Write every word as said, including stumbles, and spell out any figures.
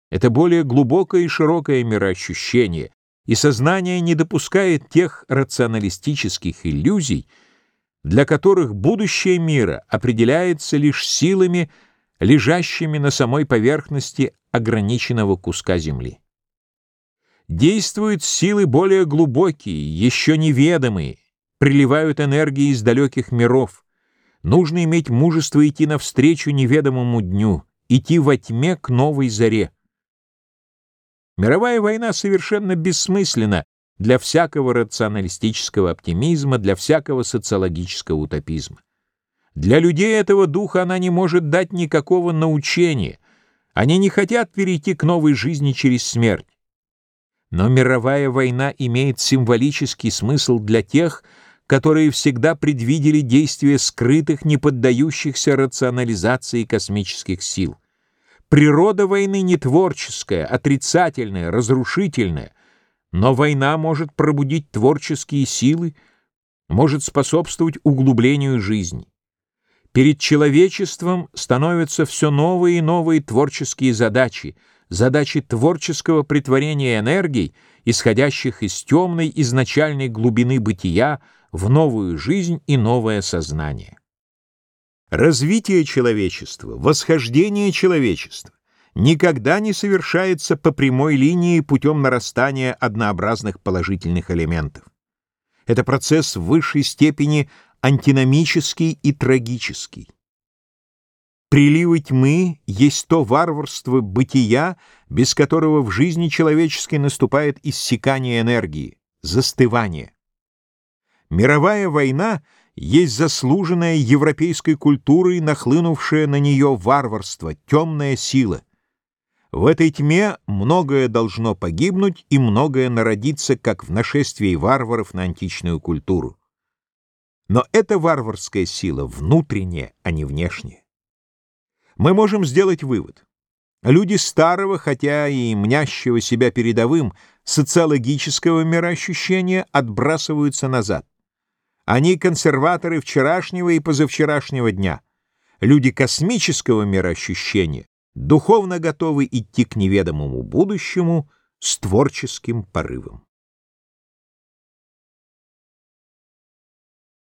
Это более глубокое и широкое мироощущение, и сознание не допускает тех рационалистических иллюзий, для которых будущее мира определяется лишь силами, лежащими на самой поверхности ограниченного куска земли. Действуют силы более глубокие, еще неведомые, приливают энергии из далеких миров. Нужно иметь мужество идти навстречу неведомому дню, идти во тьме к новой заре. Мировая война совершенно бессмысленна для всякого рационалистического оптимизма, для всякого социологического утопизма. Для людей этого духа она не может дать никакого научения. Они не хотят перейти к новой жизни через смерть. Но мировая война имеет символический смысл для тех, которые всегда предвидели действия скрытых, не поддающихся рационализации космических сил. Природа войны не творческая, отрицательная, разрушительная, но война может пробудить творческие силы, может способствовать углублению жизни. Перед человечеством становятся все новые и новые творческие задачи, задачи творческого претворения энергий, исходящих из темной изначальной глубины бытия, в новую жизнь и новое сознание. Развитие человечества, восхождение человечества никогда не совершается по прямой линии путем нарастания однообразных положительных элементов. Это процесс в высшей степени антиномический и трагический. Приливы тьмы есть то варварство бытия, без которого в жизни человеческой наступает иссякание энергии, застывание. Мировая война есть заслуженная европейской культурой нахлынувшая на нее варварство, темная сила. В этой тьме многое должно погибнуть и многое народиться, как в нашествии варваров на античную культуру. Но эта варварская сила внутренняя, а не внешняя. Мы можем сделать вывод. Люди старого, хотя и мнящего себя передовым, социологического мироощущения отбрасываются назад. Они консерваторы вчерашнего и позавчерашнего дня. Люди космического мироощущения духовно готовы идти к неведомому будущему с творческим порывом.